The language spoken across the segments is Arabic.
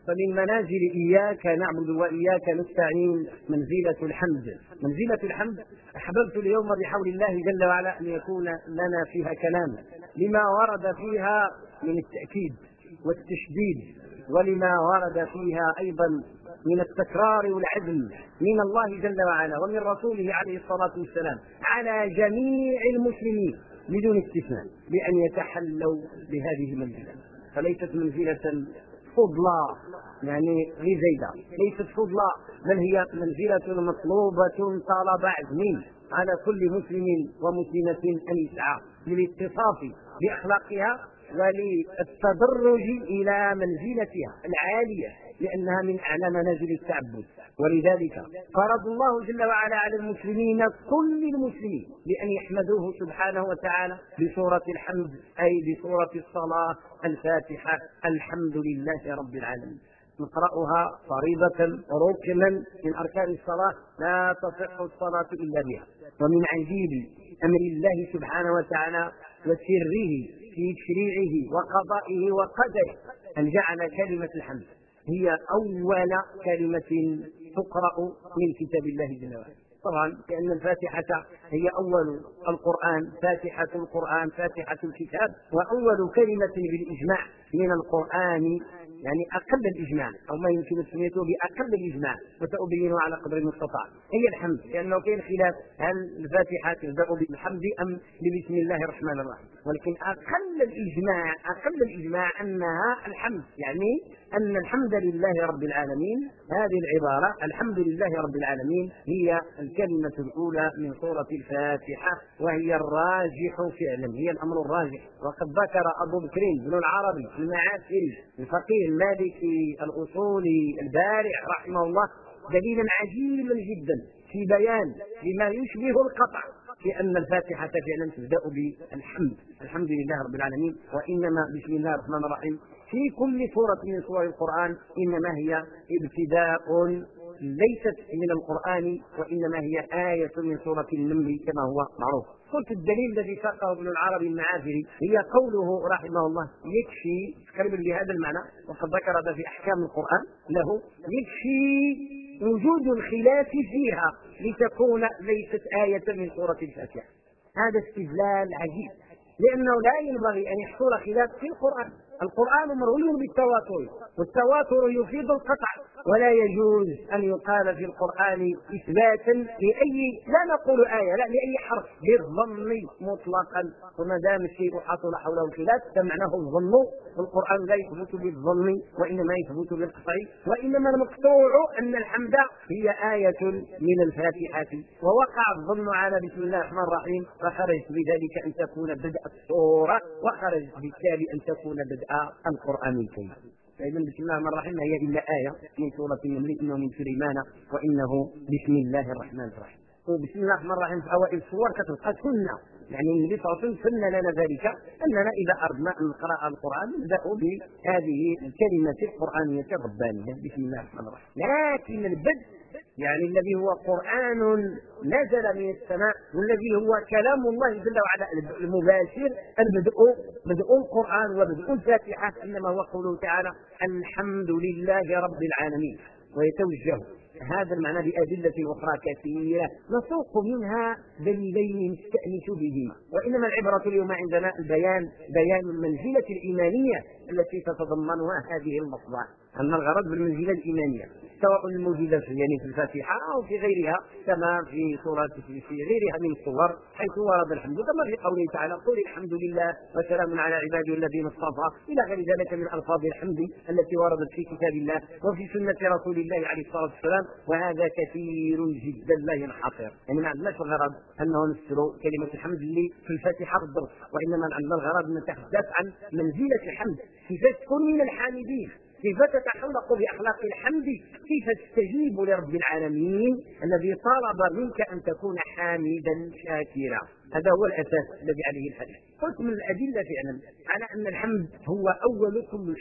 فمن منازل إياك نعبد وإياك نستعين منزلة الحمد. منزلة الحمد أحببت اليوم بحول الله جل وعلا أن يكون لنا فيها كلام لما ورد فيها من التأكيد والتشديد، ولما ورد فيها أيضا من التكرار والعزم من الله جل وعلا ومن رسوله عليه الصلاة والسلام على جميع المسلمين بدون استثناء بأن يتحلوا بهذه المنزلة. فليست منزلة فضلى يعني لزيدة، ليست فضلى، بل هي منزلة مطلوبة طلب عزم على كل مسلم ومسلمة أن يسعى للاتصاف بأخلاقها وللتدرج إلى منزلتها العالية، لأنها من أعلى منازل التعبد. ولذلك فرض الله جل وعلا على المسلمين كل المسلمين بأن يحمدوه سبحانه وتعالى بسورة الحمد، أي بسورة الصلاة الفاتحة، الحمد لله رب العالمين. نقرأها فريضة ركنا من أركان الصلاة، لا تصح الصلاة إلا بها. ومن عجيب أمر الله سبحانه وتعالى وسره في تشريعه وقضائه وقدره أن جعل كلمة الحمد هي أول كلمة تقرأ من كتاب الله جل وعلا. طبعا لأن الفاتحة هي أول القرآن، فاتحة القرآن فاتحة الكتاب، وأول كلمة بالإجماع من القرآن، يعني أقل الإجماع أو ما يمكن تسميته بأقل الإجماع، وسأبينه على قدر المستطاع، هي الحمد. لأنه كاين خلاف هل الفاتحة تبدأ بالحمد أم بسم الله الرحمن الرحيم، ولكن أقل الإجماع أنها الحمد، يعني أن الحمد لله رب العالمين. هذه العبارة الحمد لله رب العالمين هي الكلمة الأولى من سورة الفاتحة، وهي الراجح فعلا، هي الأمر الراجح. وقد ذكر أبو بكر بن العربي المعافري الفقيه المالكي الأصولي البارع رحمه الله دليلا عجيبا جدا في بيان لما يشبه القطع في أن الفاتحة فعلا تبدأ بالحمد، الحمد لله رب العالمين، وإنما بسم الله الرحمن الرحيم في كل سورة من سور القرآن إنما هي ابتداء ليست من القرآن، وإنما هي آية من سورة النمل كما هو معروف. قلت الدليل الذي ساقه ابن العربي المعافري هي قوله رحمه الله يكفي تقريبا بهذا المعنى، وقد ذكر هذا في أحكام القرآن له، يكفي وجود الخلاف فيها لتكون ليست آية من سورة الفاتحة. هذا استدلال عجيب، لأنه لا ينبغي أن يحصل خلاف في القرآن. القرآن مروي بالتواتر، والتواتر يفيد القطع، ولا يجوز أن يقال في القرآن إثباتا لأي، لا نقول آية، لا لأي حرف بالظن مطلقا. وما دام الشيء حصل حوله الخلاف فمعناه الظن، والقرآن لا يثبت بالظن وإنما يثبت بالقطع. وإنما المقطوع أن الحمد هي آية من الفاتحة، ووقع الظن على بسم الله الرحمن الرحيم، فخرجت بذلك أن تكون بدء السورة، وخرجت بالتالي أن تكون بدء القرآن الكريم. فإذا بسم الله الرحمن الرحيم هي إلا آية من سورة النمل، إنه من سليمان وإنه بسم الله الرحمن الرحيم. وبسم الله الرحمن الرحيم في أوائل السور كتبقى سنة، يعني النبي صلى الله عليه وسلم سن لنا ذلك، أننا إذا أردنا أن نقرأ القرآن نبدأ بهذه الكلمة القرآنية الربانية بسم الله الرحمن الرحيم. لكن البدء يعني الذي هو قرآن نزل من السماء والذي هو كلام الله جل وعلا المباشر، بدء القرآن وبدء الفاتحة إنما هو قوله تعالى الحمد لله رب العالمين. ويتوجه هذا المعنى بأدلة أخرى كثيرة نسوق منها دليلين نستأنس بهما، وإنما العبرة اليوم عندنا بيان المنزلة الإيمانية التي تتضمنها هذه اللفظة. أن الغرض بالمنزلة الإيمانية سواء الموجودة يعني في الفاتحة أو في غيرها، كما في سورة في غيرها من الصور حيث ورد الحمد، كما في قوله تعالى قل الحمد لله وسلام على عباده الذين اصطفى إلى غير ذلك من ألفاظ الحمد التي وردت في كتاب الله وفي سنة رسول الله عليه الصلاة والسلام. وهذا كثير جدا لا ينحصر، يعني ما عندناش الغرض أنه نفسر كلمة الحمد اللي في الفاتحة بالضبط، وإنما عندنا الغرض أن نتحدث عن منزلة الحمد، كيف تكون من الحامدين، كيف تتخلق بأخلاق الحمد، كيف تستجيب لرب العالمين الذي طلب منك أن تكون حامدا شاكرا. هذا هو الأساس الذي عليه الحديث. قلت من الأدلة فعلا على أن الحمد هو أول كل شيء،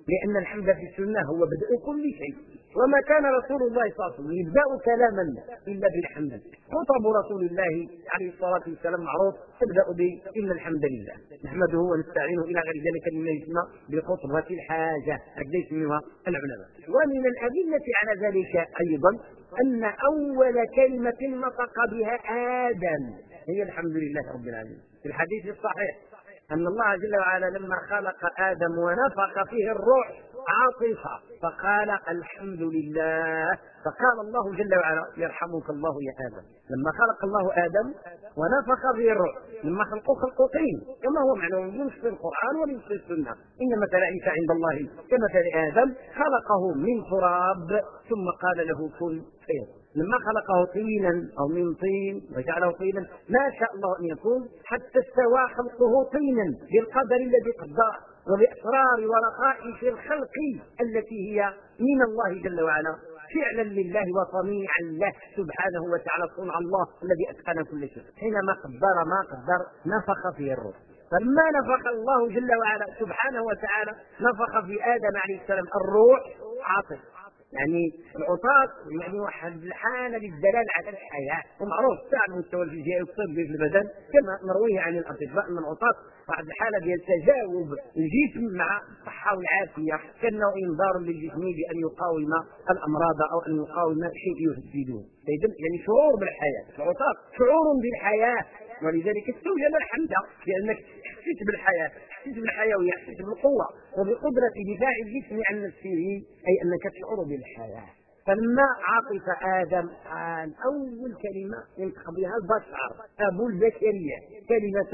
لأن الحمد في السنة هو بدء كل شيء، وما كان رسول الله صلى الله عليه وسلم يبدأ كلاما إلا بالحمد. خطب رسول الله عليه الصلاة والسلام معروف تبدأ إن الحمد لله نحمده ونستعينه إلى غير ذلك مما يسمى بخطبة الحاجة التي يسميها العلماء. ومن الأدلة على ذلك أيضا أن أول كلمة نطق بها آدم هي الحمد لله رب العالمين. في الحديث الصحيح أن الله جل وعلا لما خلق آدم ونفخ فيه الروح عاطف فقال الحمد لله، فقال الله جل وعلا يرحمك الله يا آدم. لما خلق الله آدم ونفخ فيه الروح، لما خلقه طين كما هو معلوم من في القرآن ومن في السنة، إن مثل عيسى عند الله كمثل آدم خلقه من تراب ثم قال له كن فيكون. لما خلقه طينا أو من طين وجعله طينا ما شاء الله أن يكون حتى استوى خلقه طينا بالقدر الذي قدره وبأسرار ورقائق الخلق التي هي من الله جل وعلا فعلا لله وصنيعا له سبحانه وتعالى، صنع الله الذي أتقن كل شيء. حينما قدر ما قدر نفخ فيه الروح، فلما نفخ الله جل وعلا سبحانه وتعالى نفخ في آدم عليه السلام الروح عاطف، يعني العطاس يعني واحد الحالة للدلال على الحياة، ومعروف تعب مستوى الفيزياء والطبي في البدن كما نرويه عن الأطباء أن العطاس واحد الحالة ديال تجاوب الجسم مع الصحة والعافية كأنه إنذار للجسم بأن يقاوم الأمراض أو أن يقاوم شيء يفسده. إذن يعني شعور بالحياة، العطاس شعور بالحياة، ولذلك استوجب الحمد لأنك حسيت بالحياة، حسيت بالحيوية، حسيت بالقوة وبقدرة دفاع الجسم عن نفسه، أي أنك تشعر بالحياة. فلما عطف آدم قال أول كلمة ينطق بها البشر أبو البشرية كلمة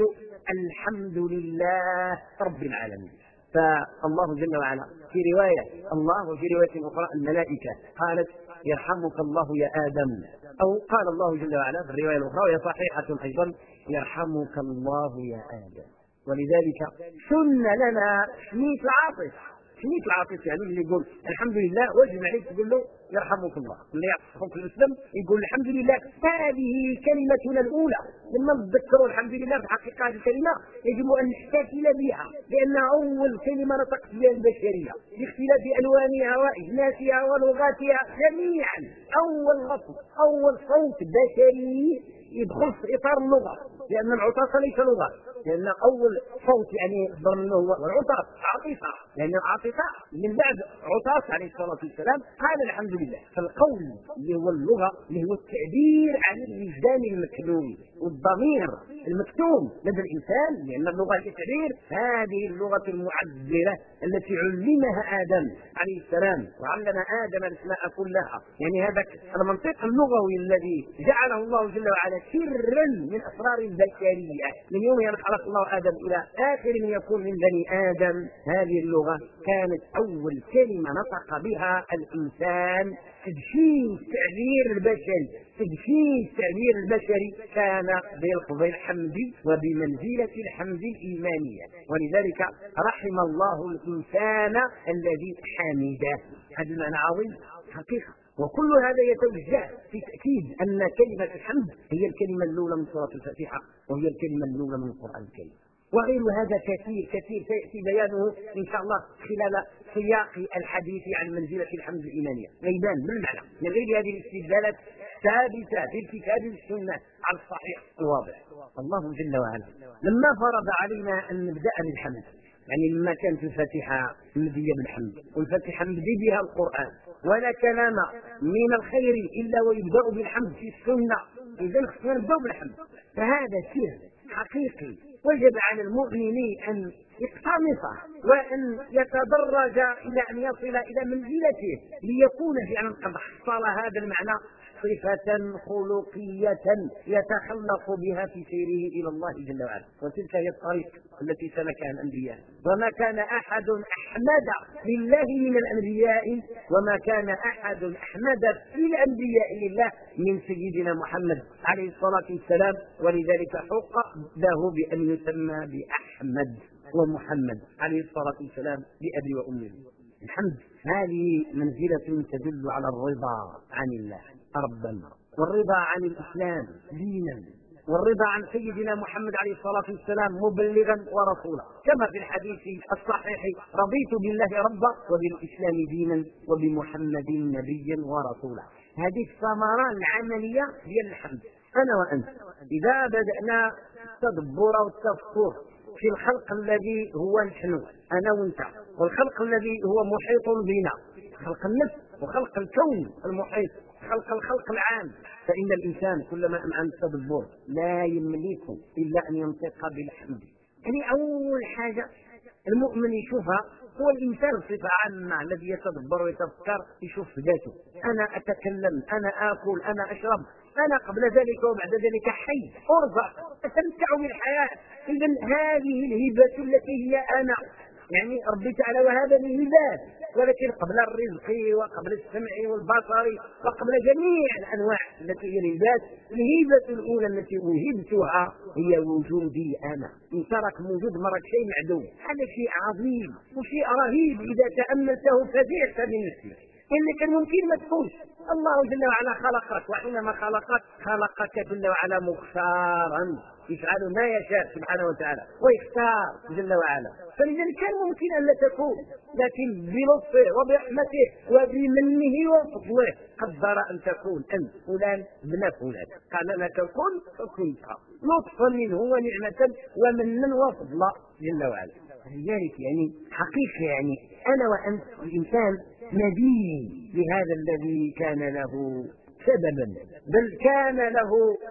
الحمد لله رب العالمين. فالله جل وعلا في رواية الله وفي رواية أخرى الملائكة قالت يرحمك الله يا آدم، أو قال الله جل وعلا في الرواية الأخرى وهي صحيحة أيضا يرحمك الله يا آدم. ولذلك سن لنا تسمية العاطف. تسمية العاطف يعني اللي يقول الحمد لله واجب عليك تقول له يرحمك الله، اللي يعطفك في الإسلام يقول الحمد لله. هذه كلمتنا الأولى لما نتذكروا الحمد لله في حقيقة هذه الكلمة يجب أن نحتفل بها لأنها أول كلمة نطقت بها البشرية باختلاف ألوانها وإجناسها ولغاتها جميعا. أول لفظ أول صوت بشري يدخل في إطار اللغة، لأن العطاس ليس لغة، لأن أول صوت يعني يصدر منه هو العطاس عاطفة، لأن العاطفة من بعد عطاس عليه الصلاة والسلام قال الحمد لله. فالقول اللي هو اللغة اللي هو التعبير عن الوجدان المكنون والضمير المكتوم لدى الإنسان، لأن اللغة التعبير هذه اللغة المعبرة التي علمها آدم عليه السلام، وعلم آدم الأسماء كلها. يعني هذا المنطق اللغوي الذي جعله الله جل وعلا سرا من أسرار البشرية من يوم أن خلق الله آدم إلى آخر من يكون من بني آدم. هذه اللغة كانت أول كلمة نطق بها الإنسان. تدشين التعبير البشري، تدشين التعبير البشري كان بلفظ الحمد وبمنزلة الحمد الإيمانية. ولذلك رحم الله الإنسان الذي حمده. هذا المعنى عظيم حقيقة. وكل هذا يتوجه في تأكيد أن كلمة الحمد هي الكلمة الأولى من سورة الفاتحة، وهي الكلمة الأولى من القرآن الكريم. وغير هذا كثير كثير سيأتي بيانه إن شاء الله خلال سياق الحديث عن منزلة الحمد الإيمانية. ميدان من المعنى من غير هذه الاستدلالات ثابتة في الكتاب والسنة على الصحيح الواضح. الله جل وعلا لما فرض علينا أن نبدأ بالحمد، يعني لما كانت الفاتحة مبدية بالحمد والفاتحة مبدي بها القرآن، ولا كلام من الخير إلا ويبدأ بالحمد في السنة، إذن خصنا نبدأ بالحمد. فهذا سر حقيقي وجب على المؤمن أن يقتنصه وأن يتدرج إلى أن يصل إلى منزلته ليكون فعلا قد حصل هذا المعنى صفة خلقية يتخلق بها في سيره إلى الله جل وعلا. وتلك هي الطريق التي سلكها الأنبياء، وما كان أحد أحمد لله من الأنبياء وما كان أحد أحمد في الأنبياء لله من سيدنا محمد عليه الصلاة والسلام. ولذلك حق له بأن يسمى بأحمد ومحمد عليه الصلاة والسلام بأبي وأمه. الحمد هذه منزلة تدل على الرضا عن الله ربا، والرضا عن الإسلام دينا، والرضا عن سيدنا محمد عليه الصلاة والسلام مبلغا ورسولا. كما في الحديث الصحيح: رضيت بالله ربا وبالإسلام دينا وبمحمد نبيا ورسولا. هذه الثمرة العملية ديال الحمد. أنا وأنت إذا بدأنا التدبر والتفكر في الخلق الذي هو نحن، أنا وأنت، والخلق الذي هو محيط بنا، خلق النفس وخلق الكون المحيط، الخلق العام، فإن الإنسان كلما أمعن التدبر لا يملك إلا أن ينطق بالحمد. يعني أول حاجة المؤمن يشوفها هو الإنسان بصفة عامة الذي يتدبر ويتفكر، يشوف ذاته: أنا أتكلم، أنا آكل، أنا أشرب، أنا قبل ذلك وبعد ذلك حي، أرزق، أستمتع بالحياة. إذن هذه الهبة التي هي أنا، يعني ربي تعالى وهب لي هبات، ولكن قبل الرزق وقبل السمع والبصر وقبل جميع الأنواع التي هي الهبات، الهبة الأولى التي وهبتها هي وجودي أنا. إن ترك موجود مرك شيء معدوم، هذا شيء عظيم وشيء رهيب إذا تأملته فزعت من نفسك، إن كان ممكن ما تكونش. الله جل وعلا خلقك، وحينما خلقك جل وعلا مختارا يفعل ما يشاء سبحانه وتعالى ويختار جل وعلا، فلذلك كان ممكن أن لا تكون، لكن بلطفه وبرحمته وبمنه وفضله قدر أن تكون أنت فلان ابن فلان، قال لك كن فكنت، لطفا منه ونعمة ومنا وفضلا جل وعلا. لذلك يعني حقيقة يعني أنا وأنت الإنسان مدين بهذا الذي كان له سببا، بل كان له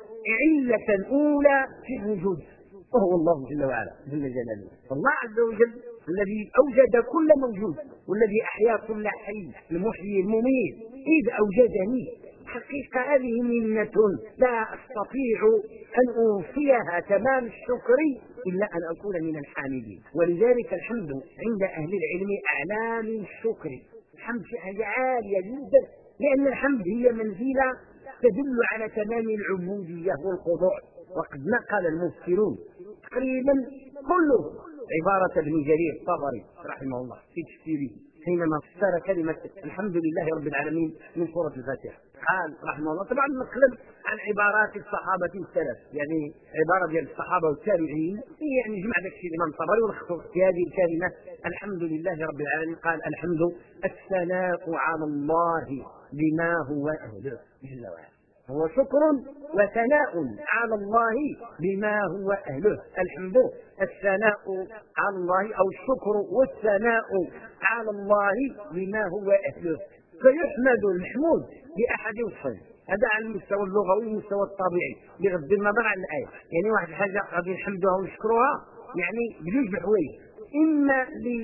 علة أولى في الوجود، وهو الله جل وعلا جل جلاله. الله عز وجل الذي أوجد كل موجود والذي أحيا كل حي، المحيي المميت، إذ أوجدني. حقيقة هذه منة لا أستطيع أن أوفيها تمام الشكر إلا أن أكون من الحامدين. ولذلك الحمد عند أهل العلم أعلى من الشكر. الحمد حاجة عالية جدا، لأن الحمد هي منزلة تدل على تمام العبودية والخضوع. وقد نقل المفسرون تقريبا كله عبارة ابن جرير الطبري رحمه الله في تفسيره حينما فسر كلمة الحمد لله رب العالمين من سورة الفاتحة، قال رحمه الله، طبعا نتكلم عن عبارات الصحابة السلف، يعني عبارة ديال الصحابة والتابعين، يعني جمع ذاك الشيء الإمام الطبري ولخص في هذه الكلمة الحمد لله رب العالمين. قال: الحمد الثناء على الله بما هو أهله جل وعلا، هو شكر وثناء على الله بما هو أهله. الحمد الثناء على الله أو الشكر والثناء على الله بما هو أهله. فيحمد المحمود بأحد وصفين، هذا على المستوى اللغوي والمستوى الطبيعي بغض النظر عن الآية. يعني واحد الحاجة غادي نحمدها ونشكرها يعني بجوج بحوايج: إما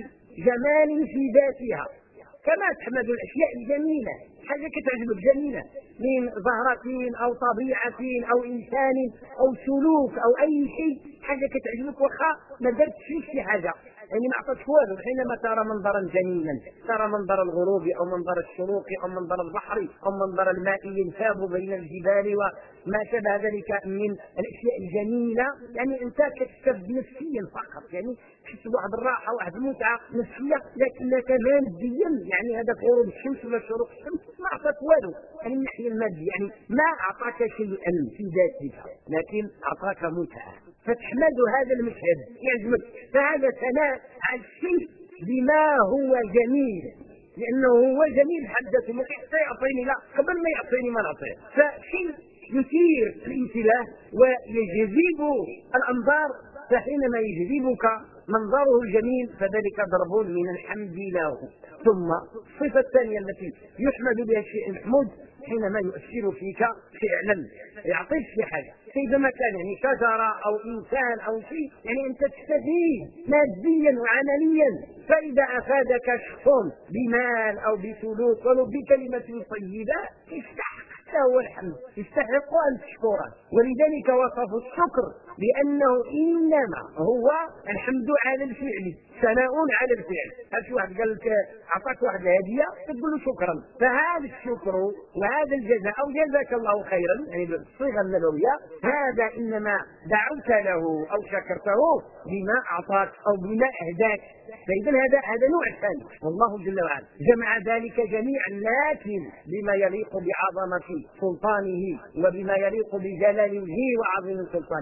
لجمال في ذاتها، كما تحمد الأشياء الجميلة، حاجة كتعجبك جميلة من زهرة أو طبيعة أو إنسان أو سلوك أو أي شيء، حاجة كتعجبك واخا ما درتش فيه شي حاجة، يعني ما عطاتش والو. حينما ترى منظرا جميلا، ترى منظر الغروب أو منظر الشروق أو منظر البحر أو منظر الماء ينساب بين الجبال وما شابه ذلك من الأشياء الجميلة، يعني أنت كتكسب نفسيا فقط، يعني تحس بواحد الراحة واحد المتعة نفسية، لكنك ماديا يعني هذا غروب الشمس ولا شروق الشمس ما عطاك والو، يعني من الناحية المادية يعني ما أعطاك شيئا في ذاتك، لكن أعطاك متعة، فتحمد هذا المشهد يعجبك. فهذا ثناء على الشيء بما هو جميل، لأنه هو جميل حدث ما يعطيني لا قبل ما يعطيني ما نعطيه، فشيء يثير الانتباه ويجذب الأنظار، فحينما يجذبك منظره الجميل فذلك ضرب من الحمد له. ثم الصفة الثانية التي يحمد بها الشيء المحمود حينما يؤثر فيك فعلا، يعطيك في حاجة كيف ما كان، يعني شجرة أو إنسان أو شيء، يعني أنت تستفيد ماديا وعمليا. فإذا أفادك شخص بمال أو بسلوك ولو بكلمة طيبة يستحق هو الحمد، يستحق أن تشكره. ولذلك وصف الشكر بأنه إنما هو الحمد على الفعل، ثناء على الفعل. هل واحد قال لك أعطاك واحد هدية تقول له شكرا، فهذا الشكر وهذا الجزاء أو جزاك الله خيرا يعني بالصيغة النبوية، هذا إنما دعوت له أو شكرته بما أعطاك أو بما أهداك. فإذا هذا نوع ثاني، والله جل وعلا جمع ذلك جميعا لكن بما يليق بعظمة سلطانه وبما يليق بجلال وجهه وعظيم سلطانه، لا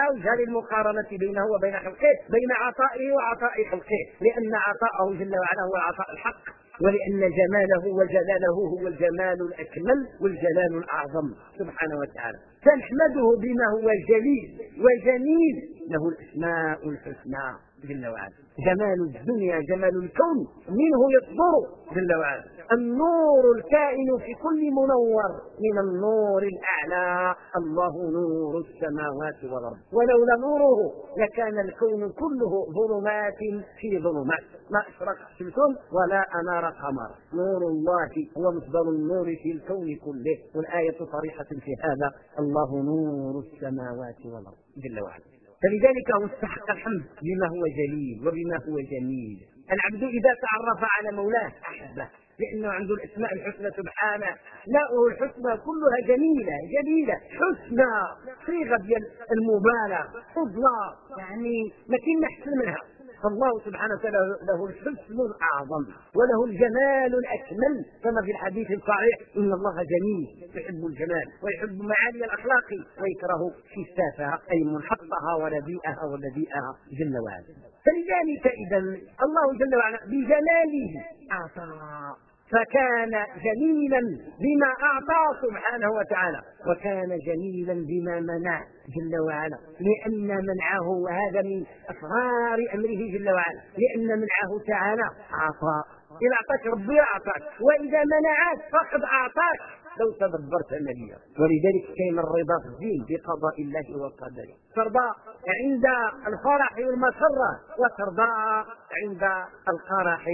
لا وجه للمقارنة بينه وبين خلقه، بين عطائه وعطاء خلقه، لأن عطاءه جل وعلا هو العطاء الحق، ولأن جماله وجلاله هو الجمال الأكمل والجلال الأعظم سبحانه وتعالى. فنحمده بما هو جليل وجميل، له الأسماء الحسنى جل وعلا. جمال الدنيا جمال الكون منه يصدر جل وعلا. النور الكائن في كل منور من النور الأعلى، الله نور السماوات والأرض، ولولا نوره لكان الكون كله ظلمات في ظلمات، ما أشرق شمس ولا أنار قمر. نور الله هو مصدر النور في الكون كله، والآية صريحة في هذا، الله نور السماوات والأرض جل وعلا. فلذلك هو استحق الحمد بما هو جليل وبما هو جميل. العبد إذا تعرف على مولاه أحبه، لأنه عنده الأسماء الحسنى سبحانه، لا الحسنى كلها جميلة جميلة، حسنى صيغة ديال المبالغة، فضلى، يعني ما كاين أحسن منها. فالله سبحانه وتعالى له الحسن الأعظم وله الجمال الأكمل، كما في الحديث الصحيح إن الله جميل يحب الجمال ويحب معالي الأخلاق ويكره شفافها أي منحطها ورديئها ورديئها جل وعلا. فلذلك إذا الله جل وعلا بجلاله أعطى، فكان جميلا بما أعطى سبحانه وتعالى، وكان جميلا بما منع جل وعلا، لأن منعه وهذا من أسرار أمره جل وعلا، لأن منعه تعالى عطاء. إذا أعطاك ربي أعطاك، وإذا منعك فقد أعطاك لو تدبرت النبي. ولذلك كان الرضا في الدين بقضاء الله وقدره، ترضى عند الفرح والمسرة، وترضى عند القرح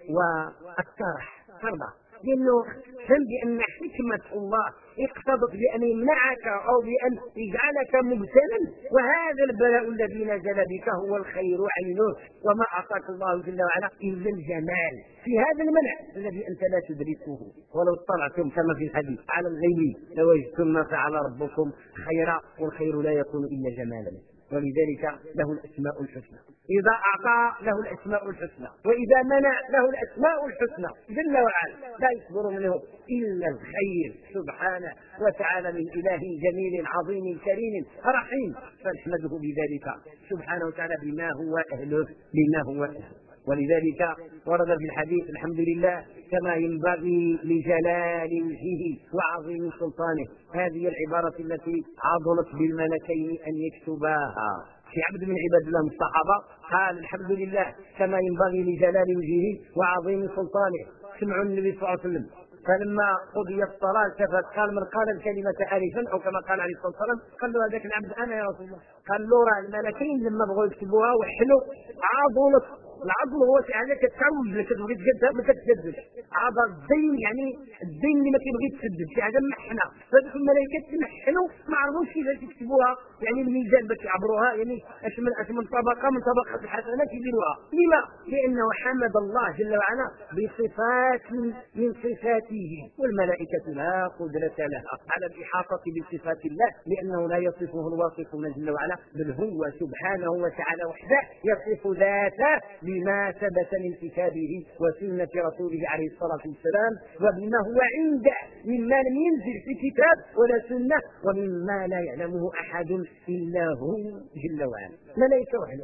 والترح، ترضى، لأنه فهم بأن حكمة الله اقتضت بأن يمنعك أو بأن يجعلك مبتلا، وهذا البلاء الذي نزل بك هو الخير عينه، وما أعطاك الله جل وعلا إلا الجمال في هذا المنع الذي أنت لا تدركه. ولو اطلعتم كما في الحديث على الغيب لوجدتم ما فعل ربكم خيرا، والخير لا يكون إلا جمالا. ولذلك له الأسماء الحسنى، إذا أعطى له الأسماء الحسنى، وإذا منع له الأسماء الحسنى جل وعلا، لا يصدر منه إلا الخير سبحانه وتعالى، من إله جميل عظيم كريم رحيم. فنحمده بذلك سبحانه وتعالى بما هو أهله، بما هو أهله. ولذلك ورد في الحديث الحمد لله كما ينبغي لجلال وجهه وعظيم سلطانه. هذه العبارة التي عضلت بالملكين أن يكتباها. في عبد من عباد الله من الصحابة قال الحمد لله كما ينبغي لجلال وجهه وعظيم سلطانه. سمعوا النبي صلى الله عليه وسلم، فلما قضي الصلاة التفت قال من قال الكلمة آلفا، أو كما قال عليه الصلاة والسلام، قال له هذاك العبد أنا يا رسول الله. قال له راه الملكين لما بغوا يكتبوها وحلوا عضلت، العضل هو شي حاجه كتكروج لك كتبغي تجدها ما كتجدش، عضل الدين يعني الدين اللي ما كيبغي تسدد شي حاجه محنه، فهذوك الملائكه تمحنوا ما عرفوش كيفاش يكتبوها، يعني الميزان باش يعبروها، يعني اش من طبقه من طبقات الحسنات يديروها. لما؟ لانه حمد الله جل وعلا بصفات من صفاته، والملائكه لا قدره لها على الاحاطه بصفات الله، لانه لا يصفه الواصفون جل وعلا، بل هو سبحانه وتعالى وحده يصف ذاته بما ثبت من كتابه وسنة رسوله عليه الصلاة والسلام، وبما هو عنده مما لم ينزل في كتاب ولا سنة، ومما لا يعلمه أحد إلا هو جل وعلا. ملائكة وحده.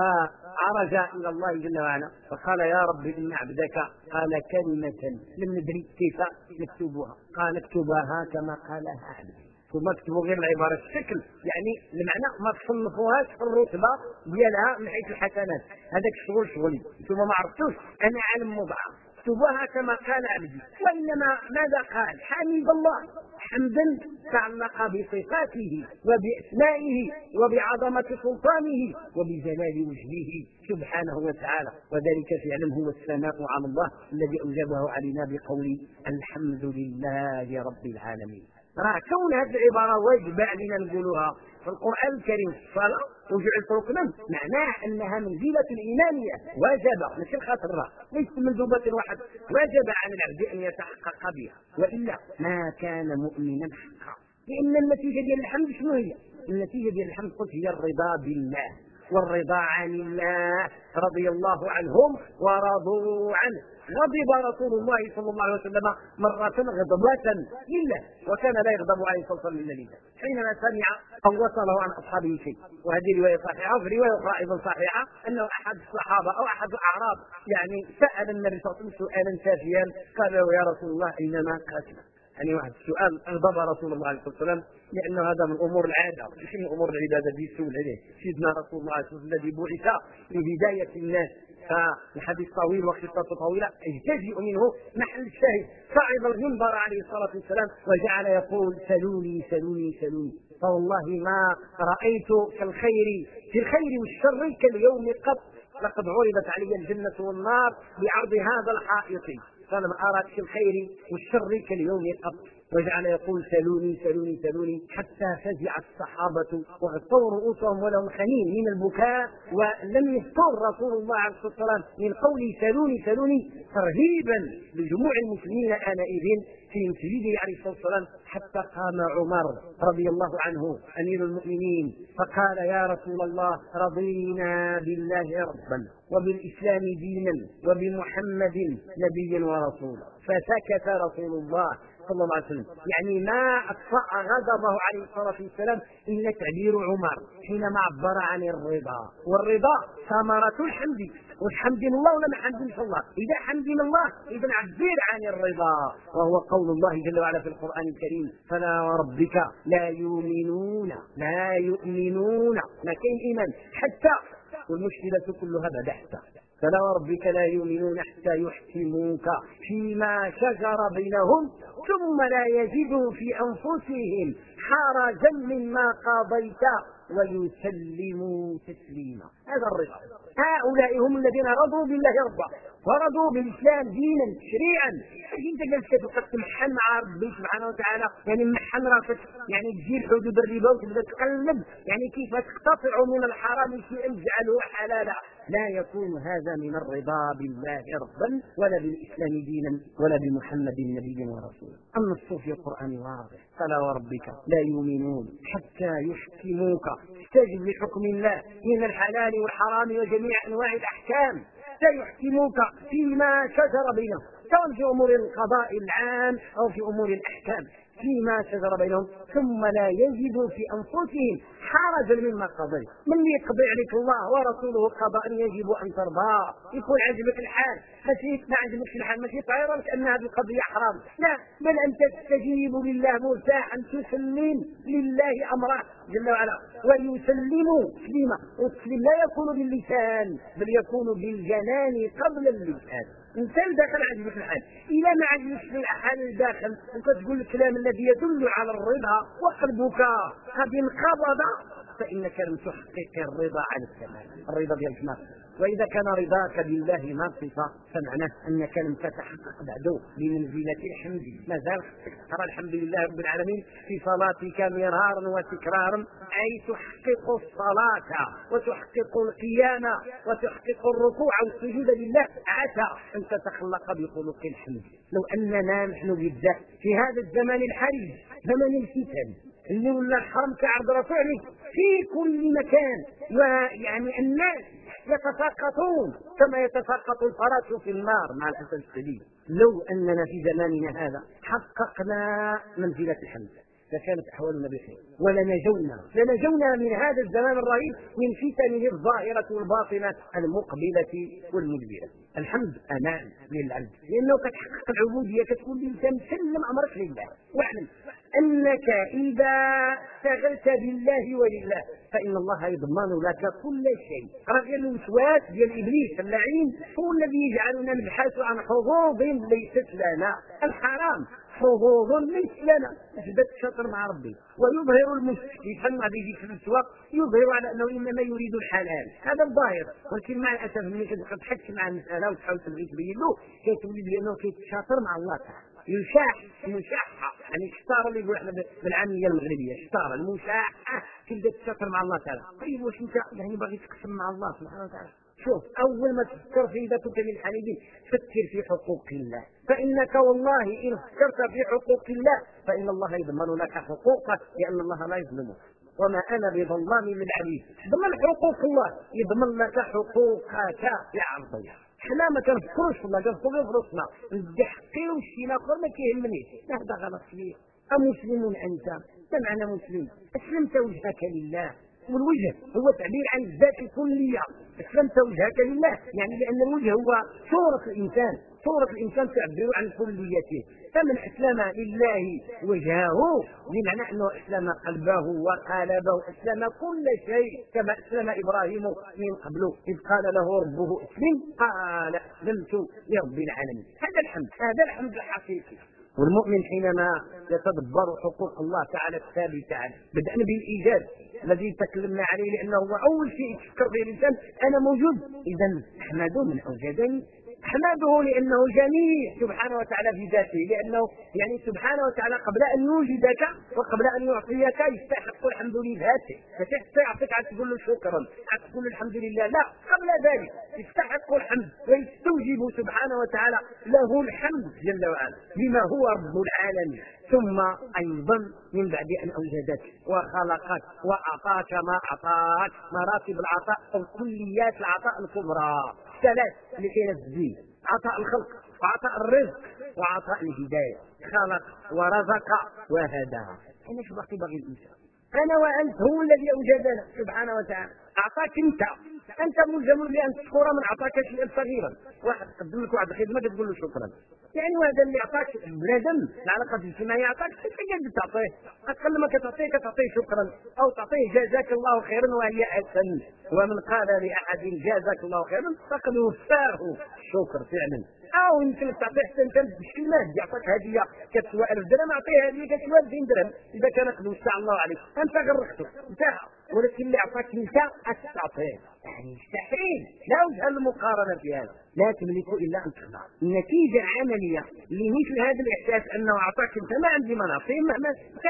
فعرج إلى الله جل وعلا فقال يا رب إن عبدك قال كلمة لم ندري كيف نكتبها، قال اكتبها كما قالها عبدي، ثم اكتبوا غير العبارة الشكل، يعني المعنى ما تصنفوهاش في الرتبة ديالها من حيث الحسنات، هذاك الشغل شغلي ثم ما عرفتوش أنا علم مضاعف، اكتبوها كما قال عبدي. وإنما ماذا قال؟ حمد الله حمدا تعلق بصفاته وبأسمائه وبعظمة سلطانه وبجلال وجهه سبحانه وتعالى، وذلك فعلا هو الثناء على الله الذي أوجبه علينا بقول الحمد لله رب العالمين. راه كون هذه العبارة واجب علينا نقولها في القرآن الكريم في الصلاة وجعلت ركنا، معناه أنها منزلة الإيمانية واجبة، ماشي الخاطر ليست منذوبة واحد، واجب على العبد أن يتحقق بها، وإلا ما كان مؤمنا حقا. لأن النتيجة ديال الحمد شنو هي؟ النتيجة ديال الحمد قلت هي الرضا بالله والرضا عن الله رضي الله عنهم ورضوا عنه. غضب رسول الله صلى الله عليه وسلم مرة غضبة لله، وكان لا يغضب عليه صلى الله عليه وسلم لله حينما سمع أو وصله عن أصحابه شيء. وهذه رواية صحيحة، وفي رواية أخرى أيضا صحيحة أنه أحد الصحابة أو أحد الأعراب يعني سأل النبي صلى الله عليه وسلم سؤالا سافيا، قال له يا رسول الله أينما قاتل؟ يعني واحد السؤال أغضب رسول الله عليه الصلاة والسلام، لأنه هذا من أمور العادة مش من أمور العبادة دي يسول عليه سيدنا رسول الله عليه الصلاة والسلام الذي بعث لهداية الناس. فالحديث طويل وقصته طويلة، يجتزئ منه محل الشاهد. صعد المنبر عليه الصلاة والسلام وجعل يقول سلوني سلوني سلوني، فوالله ما رأيت في الخير والشر كاليوم قط، لقد عرضت علي الجنة والنار بعرض هذا الحائط، فلم أرى في الخير والشر كاليوم قط. وجعل يقول سلوني سلوني سلوني حتى فزع الصحابة وغطوا رؤوسهم ولهم خنين من البكاء، ولم يذكر رسول الله عليه الصلاة والسلام من قوله سلوني سلوني ترهيبا لجموع المسلمين آنئذ في مسجده عليه الصلاة والسلام، حتى قام عمر رضي الله عنه أمير المؤمنين فقال يا رسول الله رضينا بالله ربا وبالإسلام دينا وبمحمد نبيا ورسولا، فسكت رسول الله صلى الله عليه وسلم. يعني ما أطفأ غضبه عليه الصلاة والسلام إلا تعبير عمر حينما عبر عن الرضا، والرضا ثمرة الحمد، والحمد من الله ولا حمد من الله. إذا حمد من الله إذا عبر عن الرضا، وهو قول الله جل وعلا في القرآن الكريم فلا وربك لا يؤمنون ما كاين إيمان حتى، والمشكلة كلها بعد حتى. فلا وربك لا يؤمنون حتى يحكموك فيما شجر بينهم ثم لا يجدوا في أنفسهم حرجا مما قضيت ويسلموا تسليما. هذا الرضا. هؤلاء هم الذين رضوا بالله ربا ورضوا بالإسلام دينا تشريعا. انت جالس تمحن مع ربي سبحانه وتعالى، يعني محن راسك، يعني تجي حدود الربا وتبدا تقلب يعني كيف تقتطع من الحرام شيئا تجعله حلالا. لا يكون هذا من الرضا بالله ربا ولا بالإسلام دينا ولا بمحمد نبي ورسول. النص في القرآن واضح فلا وربك لا يؤمنون حتى يحكموك، استجب لحكم الله من الحلال والحرام وجميع أنواع الأحكام، سيحكموك فيما شجر بينهم، سواء في أمور القضاء العام أو في أمور الأحكام، فيما شجر بينهم ثم لا يجدوا في أنفسهم حرجا مما قضيت. من يقضي عليك الله ورسوله قضاء يجب أن ترضى، يكون عجبك الحال، ماشي ما عجبكش الحال ماشي طايرك أن هذه القضية حرام، لا، بل أنت تستجيب لله مرتاحا تسلم لله أمره جل وعلا ويسلموا تسليما. والتسليم لا يكون باللسان بل يكون بالجنان قبل اللسان. انسان داخل عجبك الحال، الى ما عجبك في الحال الداخل وكتقول الكلام الذي يدل على الرضا وقلبك قد انقبض فانك لم تحقق الرضا عن الكمال، الرضا ديال الكمال. واذا كان رضاك بالله ناقصا فمعناه انك لم تتحقق بعد بمنزله الحمد. ما زال تقرا الحمد لله رب العالمين في صلاتك مرارا وتكرارا، اي تحقق الصلاه وتحقق القيام وتحقق الركوع والسجود لله، عسى ان تتخلق بخلق الحمد. لو اننا نحن بالذات في هذا الزمان الحرج زمن الفتن اللي ولا الحرم كعرض رسوله في كل مكان، ويعني الناس يتساقطون كما يتساقط الفرس في النار مع الاسف الشديد. لو اننا في زماننا هذا حققنا منزله الحمد لكانت احوالنا بخير، لنجونا من هذا الزمان الرهيب من فتنه الظاهره والباطنه المقبله والمدبره. الحمد امان للعبد لانه كتحقق العبوديه، كتكون الانسان مسلم امرك لله. واعلم انك اذا اشتغلت بالله ولله فان الله يضمن لك كل شيء. رغم الوسواس ديال ابليس اللعين هو الذي يجعلنا نبحث عن حظوظ ليست لنا. الحرام حظوظ ليس لنا، نجد الشطر مع ربي ويظهر المسلم يفهم هذا يجي في السواق يظهر على انه انما يريد الحلال، هذا الظاهر. ولكن مع الاسف ملي كتحكي مع المساله وتحاول تبغي تبين له كتولي بانه كيتشاطر مع الله تعالى، يشاحه يعني الشطاره اللي يقول احنا بالعاميه المغربيه الشطاره المشاحه، تبدا تشاطر مع الله تعالى. طيب واش انت يعني باغي تقسم مع الله سبحانه وتعالى؟ شوف، أول ما تفكر في إذا كنت من الحالين فكر في حقوق الله، فإنك والله إن فكرت في حقوق الله فإن الله يضمن لك حقوقك لأن الله لا يظلمك. وما أنا بظلام للعبيد. ضمن حقوق الله يضمن لك حقوقك يا عرضي. حنا ما كنفكروش في الله، كنفكروا في راسنا، ندي حقي وشي الاخر ما كيهمنيش. هذا غلط كبير. أمسلم أنت؟ ما معنى مسلم؟ أسلمت وجهك لله، والوجه هو تعبير عن الذات الكلية. أسلمت وجهك لله يعني لأن الوجه هو صورة الإنسان، صورة الإنسان تعبر عن كليته. فمن أسلم لله وجهه بمعنى أنه أسلم قلبه وقالبه، أسلم كل شيء، كما أسلم إبراهيم من قبل إذ قال له ربه أسلم قال أسلمت لرب العالمين. هذا الحمد، هذا الحمد الحقيقي. والمؤمن حينما يتدبر حقوق الله تعالى الثابتة عنه، بدأنا بالإيجاد الذي تكلمنا عليه لأنه هو أول شيء يفكر به الإنسان، أنا موجود، إذا أحمده من أوجدني، أحمده لأنه جميل سبحانه وتعالى في ذاته، لأنه يعني سبحانه وتعالى قبل أن يوجدك وقبل أن يعطيك يستحق الحمد لذاته، فتحت يعطيك تقول له شكرا، تقول الحمد لله، لا، قبل ذلك يستحق الحمد ويستوجب سبحانه وتعالى له الحمد جل وعلا بما هو رب العالمين. ثم أيضا من بعد أن أوجدك وخلقك وأعطاك ما أعطاك، مراتب العطاء أو كليات العطاء الكبرى ثلاث اللي كاينه في الدين: عطاء الخلق وعطاء الرزق وعطاء الهداية. خلق ورزق وهدى. أنا شو باغي الإنسان؟ أنا وأنت هو الذي أوجدنا سبحانه وتعالى، أعطاك أنت ملزم بأن تشكر من أعطاك شيئا صغيرا. واحد قدم لك واحد الخدمة تقول له شكرا، يعني وهذا اللي أعطاك بنادم العلاقة الاجتماعية أعطاك كيف تعطيه؟ أقل ما تعطيه شكرا أو تعطيه جزاك الله خيرا وهي أحسن. ومن قال لأحد جزاك الله خيرا فقد وفاه الشكر فعلا. أو يمكن تعطيه حتى أنت بشكل مادي، يعطيك هدية كتسوى 1000 درهم، أعطيه هدية كتسوى 2000 درهم، إذا كان قد وسع الله عليك أنت غرقته انتهى. ولكن اللي أعطاك أنت أستعطيه، يعني مستحيل، لا وجه المقارنة في هذا. لا تملك إلا أن تخضع. النتيجة العملية لمثل هذا الإحساس أنه أعطاك أنت ما عندي ما نعطيه مهما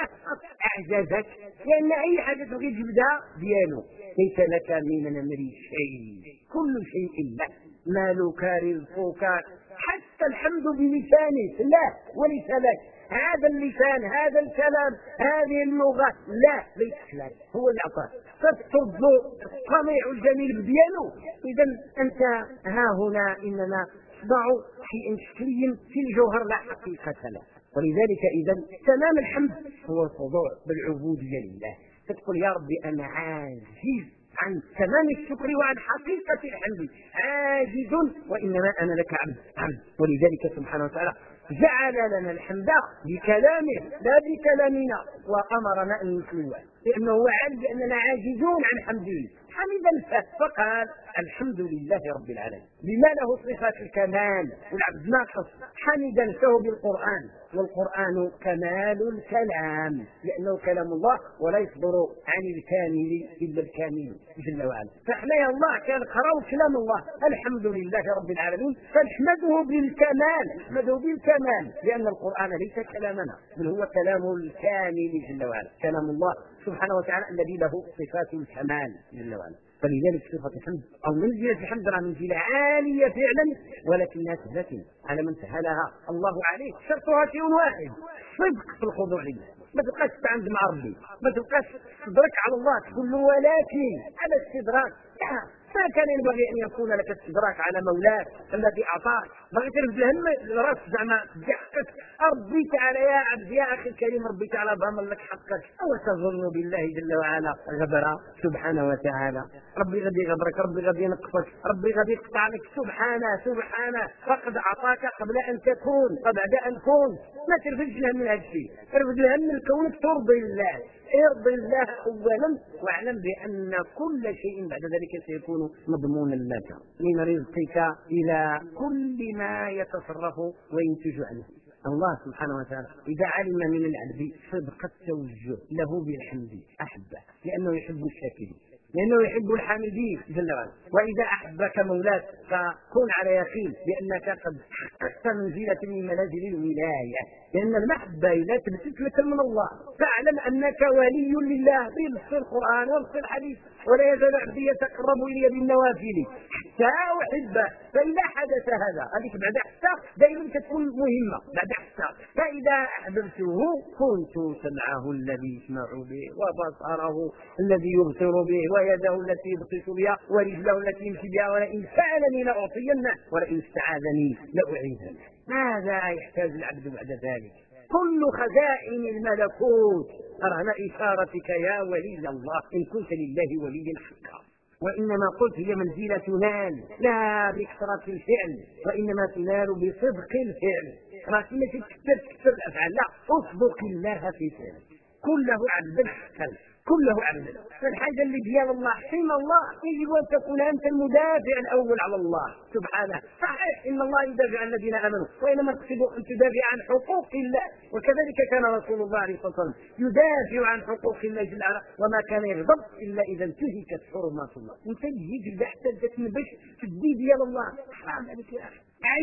أعجزك، لأن أي حاجة تبغي تجبدها ديالو، ليس لك من الأمر شيء، كل شيء لك، مالك رزقك، حتى الحمد بلسانك لا وليس لك. هذا اللسان، هذا الكلام، هذه اللغة لا ليس لك، هو اللي أعطاك، فترد الصنيع الجميل بديانه. إذا أنت ها هنا إننا نضع شيء شكلي في الجوهر لا حقيقة له. ولذلك إذا تمام الحمد هو الخضوع بالعبودية لله، تقول يا ربي أنا عاجز عن تمام الشكر وعن حقيقة الحمد، عاجز وإنما أنا لك عبد. ولذلك سبحانه وتعالى جعل لنا الحمد بكلامه لا بكلامنا، وأمرنا أن نتلوه لأنه هو عالم بأننا عاجزون عن حمده حمدا، فقال الحمد لله رب العالمين بما له صفات الكمال، والعبد ناقص حمد نفسه بالقرآن، والقرآن كمال الكلام لأنه كلام الله ولا يصدر عن الكامل إلا الكامل جل وعلا. فاحنا يا الله كان قرأوا كلام الله الحمد لله رب العالمين، فنحمده بالكمال، نحمده بالكمال لأن القرآن ليس كلامنا بل هو كلام الكامل جل وعلا، كلام الله سبحانه وتعالى الذي له صفات الكمال جل وعلا. فلذلك صفة الحمد أو منزلة الحمد راه منزلة عالية فعلا، ولكنها سهلة على من سهلها الله عليه. شرطها شيء واحد: صدق في الخضوع لله، ما تبقاش تعند مع ربي، ما تبقاش تدرك على الله تقول له ولكن على استدراك. ما كان ينبغي أن يكون لك استدراك على مولاك الذي أعطاك، بغي ترفد الهم الراس زعما بحقك. ربي تعالى يا عبد يا أخي الكريم، ربي تعالى ضمن لك حقك، أو تظن بالله جل وعلا غدرا سبحانه وتعالى. ربي غادي يغدرك، ربي غادي ينقصك، ربي غادي يقطع لك سبحانه فقد أعطاك قبل أن تكون وبعد أن كون. ما ترفدش الهم من هذا الشيء، ترفد الهم من كونك ترضي الله، ارضي الله اولا واعلم بان كل شيء بعد ذلك سيكون مضمونا لك، من رزقك الى كل ما يتصرف وينتج عنه. الله سبحانه وتعالى اذا علم من العبد صدق التوجه له بالحمد احبه، لانه يحب الشاكرين، لأنه يحب الحامدين جل وعلا. وإذا أحبك مولاك فكن على يقين بأنك قد حققت منزلة من منازل الولاية، لأن المحبة إذا تبتت لك من الله فاعلم أنك ولي لله بنص القرآن ونص الحديث: ولا يزال عبدي يتقرب إلي بالنوافل حتى أحبه. فإذا حدث هذا هذيك بعد حتى دائما تكون مهمة، بعد حتى فإذا أحببته كنت سمعه الذي يسمع به وبصره الذي يبصر به ويده التي يبطش بها ورجله التي يمشي بها ولئن سألني لأعطينه ولئن استعاذني لأعيذنه. ماذا يحتاج العبد بعد ذلك؟ كل خزائن الملكوت رهن إشارتك يا ولي الله إن كنت لله وليا حقا. وإنما قلت هي منزلة تنال لا بكثرة الفعل وإنما تنال بصدق الفعل. راكي ماشي تكثر الأفعال، لا، اصدق الله في فعل كله عبد حقا كله عبد. فالحاجة اللي ديال الله حين الله يجب أن تكون أنت المدافع الأول على الله سبحانه. صحيح إن الله يدافع عن الذين آمنوا وإنما تقصد أن تدافع عن حقوق الله، وكذلك كان رسول الله عليه الصلاة والسلام يدافع عن حقوق الله جل وعلا وما كان يغضب إلا إذا انتهكت حرمات الله. انت تجي حتى تنبش في الدين ديال الله، حرام عليك يا أخي،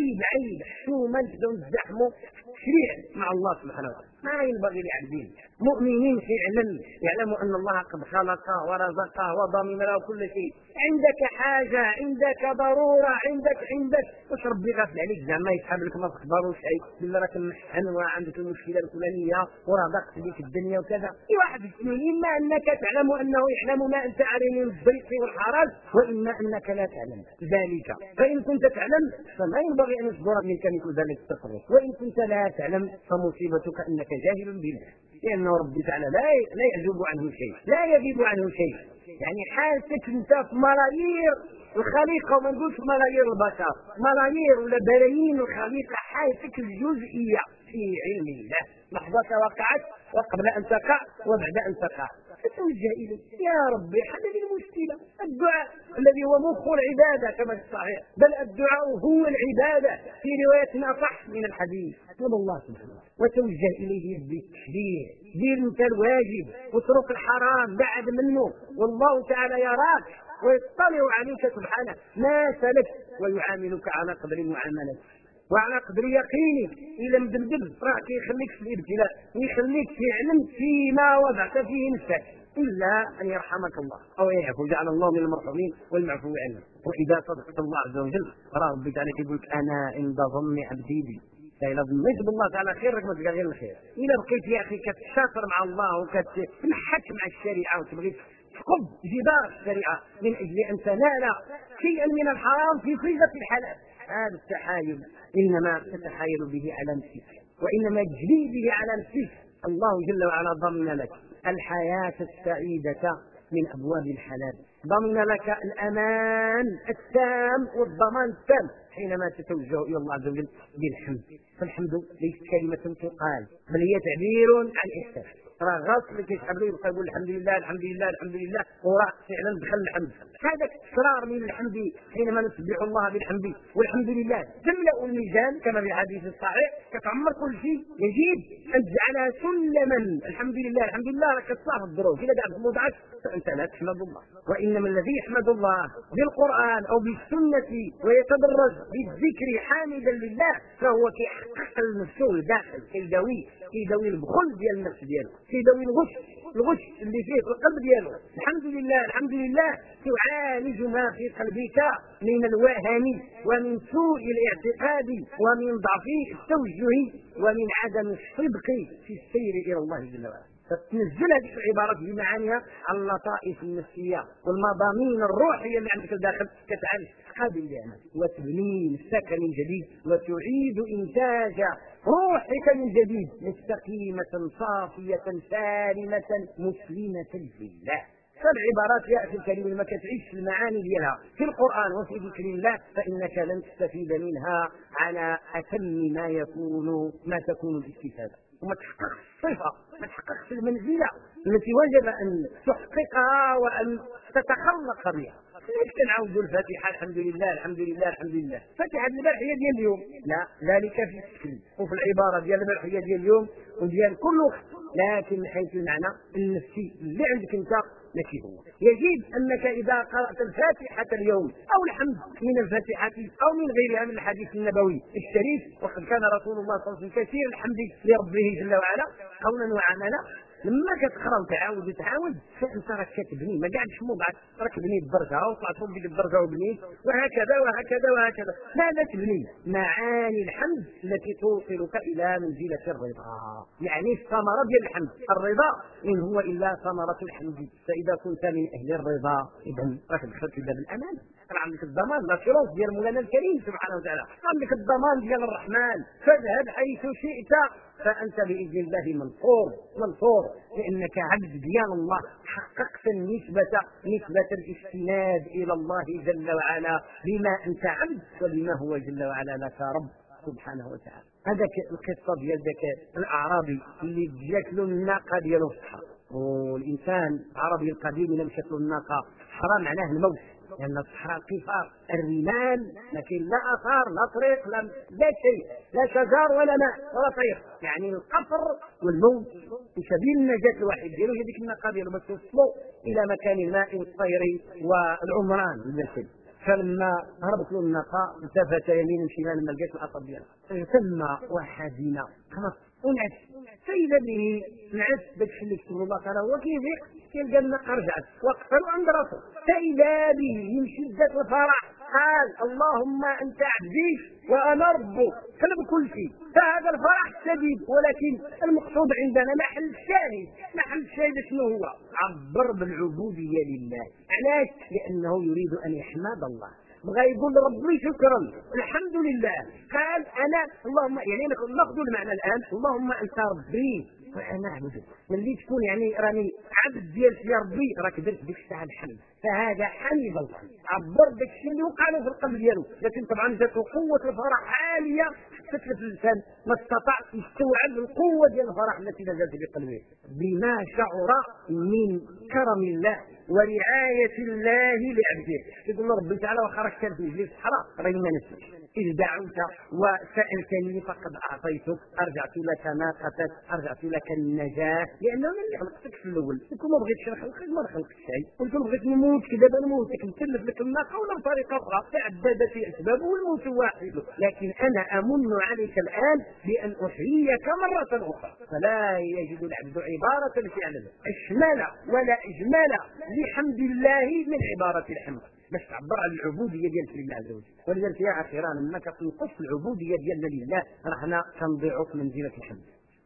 عيب شو ما نبداو نزاحموا تشريع مع الله سبحانه وتعالى. ما ينبغي لعبدين مؤمنين فعلا يعلموا ان الله قد خلقه ورزقه وضمن له كل شيء. عندك حاجه، عندك ضروره، عندك واش ربي غافل عليك زعما يسحب لك ما تخبروش شيء الا راك محن وعندك المشكله الفلانيه وراه ضاقت بك الدنيا وكذا. في واحد اثنين، اما انك تعلم انه يعلم ما انت عليه من الضيق والحرج، واما انك لا تعلم ذلك. فان كنت تعلم فما ينبغي ان يصدر منك مثل ذلك التصرف، وان كنت لا تعلم فمصيبتك انك جاهل بالله، لأن ربي تعالى لا يعجب عنه شيء، لا يغيب عنه شيء. يعني حالتك انت في ملايير الخليقة، وما نقولش ملايير البشر، ملايير ولا بلايين الخليقة، حالتك الجزئية في علم الله، لحظة وقعت وقبل أن تقع وبعد أن تقع. فتوجه إليه يا ربي حل لي المشكلة. الدعاء الذي هو مخ العبادة كما في الصحيح، بل الدعاء هو العبادة في رواية أصح من الحديث. اطلب الله سبحانه وتوجه إليه بالتشريع، دير انت الواجب واترك الحرام بعد منه، والله تعالى يراك ويطلع عليك سبحانه ما سلك ويعاملك على قدر معاملتك وعلى قدر يقينك. إلى مدبدب راه كيخليك في الابتلاء ويخليك تعلم فيما وضعت فيه نفسك، إلا أن يرحمك الله أو يعفو، جعل الله من المرحومين والمعفو عنه. وإذا صدقت الله عز وجل راه ربي تعالى يقول لك أنا عند ظن عبدي بي. إذا ظنيت بالله تعالى خير لك ما تلقى غير الخير. إلا بقيت يا أخي كتشاطر مع الله وكتمحك مع الشريعة وتبغي تقب جدار الشريعة من أجل أن تنال شيئا من الحرام في صيغة الحلال، هذا التحايل إنما تتحايل به على نفسك، وإنما تجري به على نفسك. الله جل وعلا ضمن لك الحياة السعيدة من أبواب الحلال، ضمن لك الأمان التام والضمان التام حينما تتوجه إلى الله عز وجل بالحمد. فالحمد ليست كلمة تقال بل هي تعبير عن إحساس. راه غاصب يسحب لي يبقى يقول الحمد لله الحمد لله الحمد لله، وراه فعلا دخل الحمد. هذا التكرار من الحمد حينما نسبح الله بالحمد والحمد لله تملأ الميزان كما في الحديث الصحيح، كتعمر كل شيء. يجب أن تجعلها سلما. الحمد لله الحمد لله راك تصاف الظروف إذا قاعد في موضعك فأنت لا تحمد الله. وإنما الذي يحمد الله بالقرآن أو بالسنة ويتدرج بالذكر حامدا لله فهو كيحقق نفسه الداخل، كيداوي البخل ديال النفس ديالو، كيداوي الغش اللي فيه في القلب ديالو. الحمد لله الحمد لله تعالج ما في قلبك من الوهن ومن سوء الاعتقاد ومن ضعف التوجه ومن عدم الصدق في السير إلى الله جل وعلا. فتنزل هذه العبارات بمعانيها على اللطائف النفسية والمضامين الروحية اللي عندك الداخل، كتعالج قابل لها وتبني نفسك من جديد وتعيد إنتاج روحك من جديد مستقيمة صافية سالمة مسلمة لله. فالعبارات يا أخي الكريم ما كتعيش المعاني ديالها في القرآن وفي ذكر الله فإنك لن تستفيد منها على أتم ما تكون الاستفادة، وما تحققش الصفة، ما تحققش المنزلة التي وجب أن تحققها وأن تتخلق بها. ليش كنعاودوا الفاتحة الحمد لله الحمد لله الحمد لله؟ فاتحة البارح هي ديال اليوم، لا، ذلك في الشكل وفي العبارة ديال البارح هي ديال اليوم وديال كل وقت، لكن من حيث المعنى النفسي اللي عندك انت ماشي هو. يجب أنك إذا قرأت الفاتحة اليوم أو الحمد من الفاتحة أو من غيرها من الحديث النبوي الشريف، وقد كان رسول الله صلى الله عليه وسلم كثير الحمد لربه جل وعلا قولا وعملا، لما كتقرا وتعاود فانت راك كتبني ما قاعدش موضعك، راك بنيت درجه وطلعت فوق ديك الدرجه وبنيت وهكذا وهكذا وهكذا. ماذا تبني؟ معاني الحمد التي توصلك الى منزله الرضا. يعني الثمره ديال الحمد، الرضا ان هو الا ثمره الحمد. فاذا كنت من اهل الرضا اذا راك دخلت في باب الامان، عندك الضمان لاشيرونس ديال مولانا الكريم سبحانه وتعالى، عندك الضمان ديال الرحمن. فاذهب حيث شئت فانت باذن الله منصور لانك عبد ديال الله، حققت نسبه الاستناد الى الله جل وعلا بما انت عبد وبما هو جل وعلا لك رب سبحانه وتعالى. هذاك القصه ديال ذاك الاعرابي اللي جات له الناقه ديالو في الصحراء، والانسان العربي القديم اللي مشات له الناقه الصحراء معناه الموت، لأن الصحراء قفار الرمال، لكن لا آثار لا طريق لا شيء، لا شجر ولا ماء ولا طير، يعني القفر والموت. وسبيل النجاة الوحيد ديالو هي ديك الناقة ديالو باش توصلوا إلى مكان الماء والطير والعمران والمرسل. فلما هربت له الناقة التفت يمينا شمالا ما لقاش الأثر ديالها، ثم وحدنا خلاص ونعس، فإذا به نعس داك الشيء اللي كتب الله تعالى هو كيفيق كيلقى الناقة رجعت وقفل عند راسه، فإذا به من شدة الفرح قال اللهم أنت عبدي وأنا ربك قلب كل شيء. فهذا الفرح شديد، ولكن المقصود عندنا محل الشاهد شنو هو؟ عبر بالعبودية لله. علاش؟ لأنه يريد أن يحمد الله، بغى يقول ربي شكرا الحمد لله. قال انا اللهم، يعني ناخذ المعنى الان، اللهم انت ربي وانا عبدك. ملي تكون يعني راني عبد ديال يا ربي راك درت ديك الساعه الحمد، فهذا حمد الله، عبر داك الشيء اللي وقع له في القلب ديالو. لكن طبعا جاته قوه الفرح عاليه تتلف اللسان، ما استطاع يستوعب القوه ديال الفرح التي نزلت في قلبه بما شعر من كرم الله ورعاية الله لعبده. يقول له ربي تعالى وخرج كان في مجلس الصحراء راني ما نسيتش، إذ دعوت وسألتني فقد أعطيتك، أرجعت لك ناقتك، أرجعت لك النجاة، لأنه من اللي خلقتك في الأول. قلت ما بغيتش نخلقك ما نخلقك شيء، قلت بغيت نموت كذا نموتك، نسلف لك الناقة ولا بطريقة أخرى تعددت في أسبابه والموت واحد. لكن أنا أمن عليك الآن بأن أحييك مرة أخرى. فلا يجد العبد عبارة فعلا أشمل ولا إجمال لحمد الله من عبارة الحمد باش تعبر عن العبوديه ديالك لله عز وجل. ولذلك يا اخي رانا لما كتنقص العبوديه ديالنا لله رانا كنضيعوا في منزله الحمد.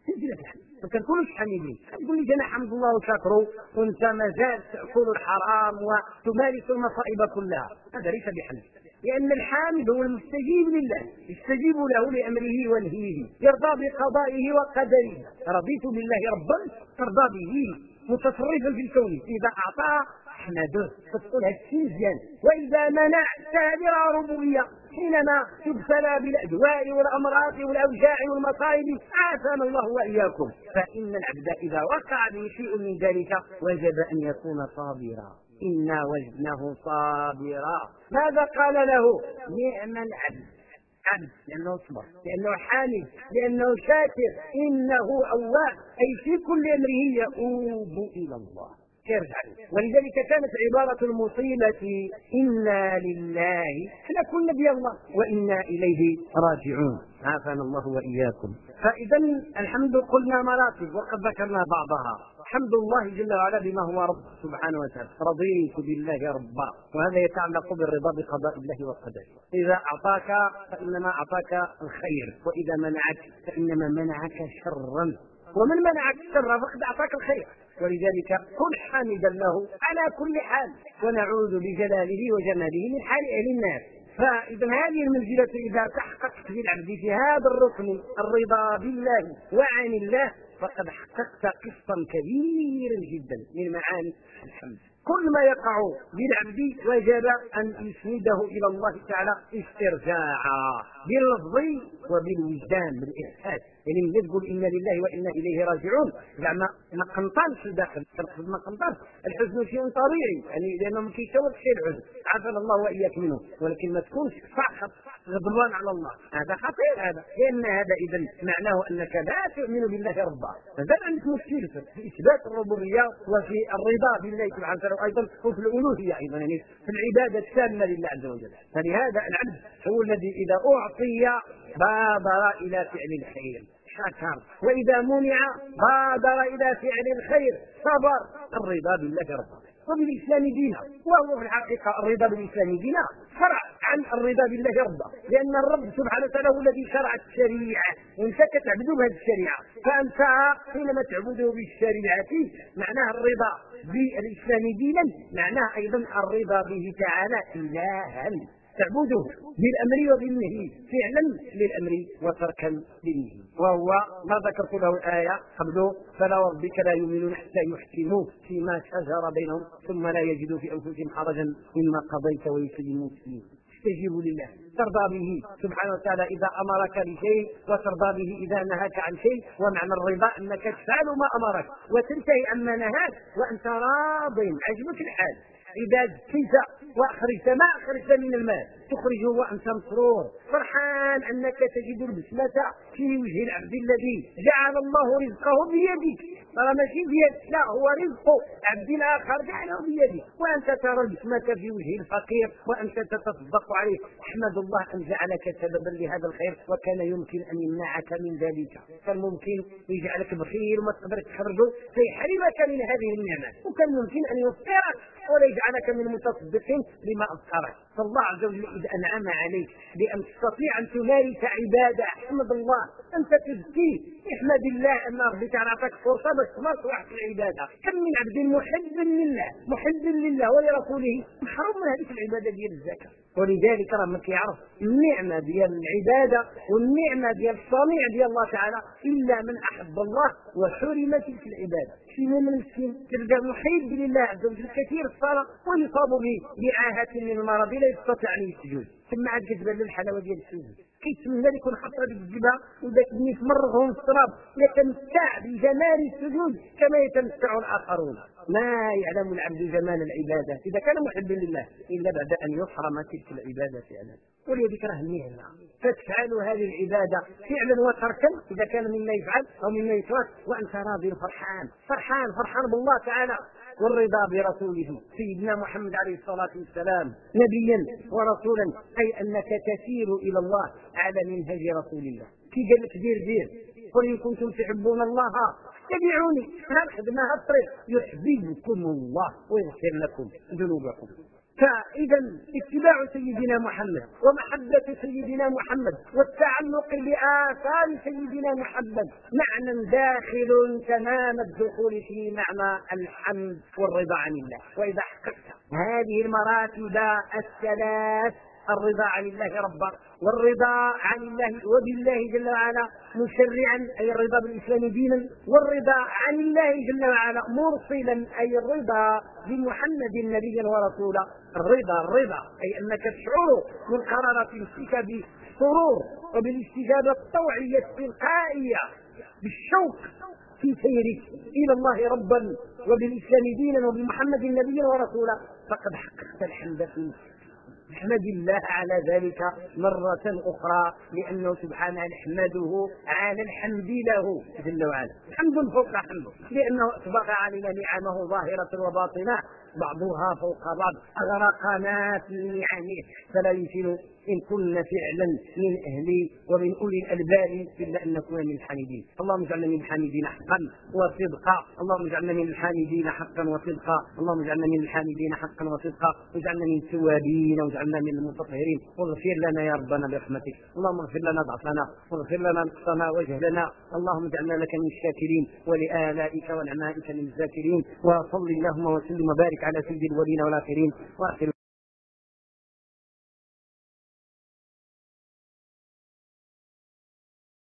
ما كنكونوش حميدين، تقول لي انا حمد الله وشكره وانت مازال تاكل الحرام وتمارس المصائب كلها، هذا ليس بحمد. لأن الحامد هو المستجيب لله، يستجيب له لأمره ونهيه، يرضى بقضائه وقدره. رضيت بالله ربا ترضى به متصرفا في الكون، إذا أعطى احمده فتقول هالشيء مزيان، وإذا منع هذه ربوبية. حينما تبتلى بالأدواء والأمراض والأوجاع والمصائب عافانا الله وإياكم، فإن العبد إذا وقع به شيء من ذلك وجب أن يكون صابرا. إنا وجدناه صابرا. ماذا قال له؟ نعم العبد، عبد لأنه صبر، لأنه حامد، لأنه شاكر، إنه أواب، أي في كل أمره يؤوب إلى الله يرجع. ولذلك كانت عبارة المصيبة إنا لله، احنا كنا ديال الله وإنا إليه راجعون، عافانا الله وإياكم. فإذا الحمد قلنا مراتب وقد ذكرنا بعضها. حمد الله جل وعلا بما هو رب سبحانه وتعالى، رضيت بالله ربا، وهذا يتعلق بالرضا بقضاء الله وقدره. إذا أعطاك فإنما أعطاك الخير، وإذا منعك فإنما منعك شرا، ومن منعك الشر فقد أعطاك الخير. ولذلك كن حامدا له على كل حال، ونعوذ بجلاله وجماله من حال أهل الناس. فإذا هذه المنزلة إذا تحققت للعبد في هذا الركن الرضا بالله وعن الله فقد حققت قسطا كبيرا جدا من معاني الحمد. كل ما يقع بالعبد وجب أن يسنده إلى الله تعالى استرجاعا باللفظ وبالوجدان بالإحساس. يعني من تقول إنا لله وإنا إليه راجعون زعما ما قنطانش الداخل، ما قنطانش الحزن شيء طبيعي، يعني لأنه ما كيشوف شيء الحزن، عافانا الله وإياك منه، ولكن ما تكونش فقط غضبان على الله، هذا خطير هذا، لأن هذا إذا معناه أنك لا تؤمن بالله ربا، هذا عندك مشكل في إثبات الربوبية وفي الرضا بالله سبحانه وتعالى، وأيضا وفي الألوهية أيضا، يعني في العبادة التامة لله عز وجل. فلهذا العبد هو الذي إذا أعطي بادر إلى فعل الخير. شكر، وإذا منع بادر إلى فعل الخير صبر. الرضا بالله ربا وبالإسلام دينا، وهو في الحقيقة الرضا بالإسلام دينا فرع عن الرضا بالله ربا، لأن الرب سبحانه وتعالى هو الذي شرع الشريعة، وانت كتعبده بهذه الشريعة، فأنت حينما تعبده بالشريعة معناها الرضا بالإسلام دينا، معناها أيضا الرضا به تعالى إلها، تعبده بالأمر وبالنهي، فعلا للأمر وتركا للنهي. وهو ما ذكرت له الآية قبله: فلا وربك لا يؤمنون حتى يحكموك فيما شجر بينهم ثم لا يجدوا في أنفسهم حرجا مما قضيت ويسلموا تسليما. استجيبوا لله، ترضى به سبحانه وتعالى إذا أمرك بشيء، وترضى به إذا نهاك عن شيء. ومعنى الرضا أنك تفعل ما أمرك وتنتهي عما نهاك وأنت راض عجبك الحال. إذا زكيت وأخرجت ما أخرجت من المال تخرجه وأنت مسرور فرحان أنك تجد البسمة في وجه العبد الذي جعل الله رزقه بيدك، ترى ماشي بيدك، لا، هو رزق عبد آخر جعله بيدك، وأنت ترى البسمة في وجه الفقير وأنت تتصدق عليه. احمد الله أن جعلك سببا لهذا الخير، وكان يمكن أن يمنعك من ذلك، كان ممكن يجعلك بخيل وما تقدر تخرجه فيحرمك من هذه النعمة، وكان ممكن أن يفقرك ولا يجعلك من المتصدقين لما أذكرك. فالله عز وجل إذا أنعم عليك بأن تستطيع أن تمارس عبادة، احمد الله، أنت تزكي، احمد الله أن ربك أعطاك فرصة باش تمارس واحد العبادة. كم من عبد محب لله ولرسوله محروم من هذه العبادة ديال الزكاة. ولذلك راه ما كيعرف النعمة ديال العبادة والنعمة ديال الصنيع ديال الله تعالى إلا من أحب الله وحرم تلك العبادة. شي من المسكين تلقى محب لله عز وجل كثير الصلاة ويصاب بعاهة من المرض لا يستطيع أن يسجد، ثم عاد كتبان الحلاوة ديال السجود، كيتمنى يكون حصر بالجبهة وذاك النيت مرغهم في التراب يتمتع بجمال السجود كما يتمتع الآخرون. ما يعلم العبد جمال العبادة إذا كان محبا لله إلا بعد أن يحرم تلك العبادة فعلا. ولذلك راه النعمة فتفعل هذه العبادة فعلا وتركا إذا كان مما يفعل أو مما يترك وأنت راضي فرحان بالله تعالى. والرضا برسوله سيدنا محمد عليه الصلاة والسلام نبيا ورسولا، أي أنك تسير إلى الله على منهج رسول الله. كي قال لك دير قل إن كنتم تحبون الله اتبعوني، هالخدمة هالطريق يحببكم الله ويغفر لكم ذنوبكم. فإذا اتباع سيدنا محمد ومحبة سيدنا محمد والتعلق بآثار سيدنا محمد معنى داخل تمام الدخول في معنى الحمد والرضا عن الله. وإذا حققت هذه المراتب الثلاث، الرضا عن الله ربا، والرضا عن الله وبالله جل وعلا مشرعا أي الرضا بالإسلام دينا، والرضا عن الله جل وعلا مرسلا أي الرضا بمحمد نبيا ورسولا. الرضا أي أنك تشعر من قرارة نفسك بالسرور وبالاستجابة الطوعية التلقائية بالشوق في سيرك إلى الله ربا وبالإسلام دينا وبمحمد نبيا ورسولا، فقد حققت الحمد في نفسك. احمد الله على ذلك مرة أخرى، لأنه سبحانه نحمده على الحمد له جل وعلا، حمد فوق حمد، لأنه أسبق علينا نعمه ظاهرة وباطنة بعضها فوق بعض، أغرقنا في نعمه، فلا يمكن إن كنا فعلا من أهل ومن أولي الألباب إلا أن نكون من الحامدين. اللهم اجعلنا من الحامدين حقا وصدقا، اللهم اجعلنا من الحامدين حقا وصدقا، اللهم اجعلنا من الحامدين حقا وصدقا، واجعلنا من التوابين واجعلنا من المتطهرين، واغفر لنا يا ربنا برحمتك. اللهم اغفر لنا ضعفنا واغفر لنا نقصنا وجهلنا، اللهم اجعلنا لك من الشاكرين ولآلائك ونعمائك من الذاكرين. وصل اللهم وسلم وبارك على سيد الأولين والآخرين وآخر